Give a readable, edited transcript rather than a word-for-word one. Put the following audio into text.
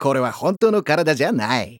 これは本当の体じゃない。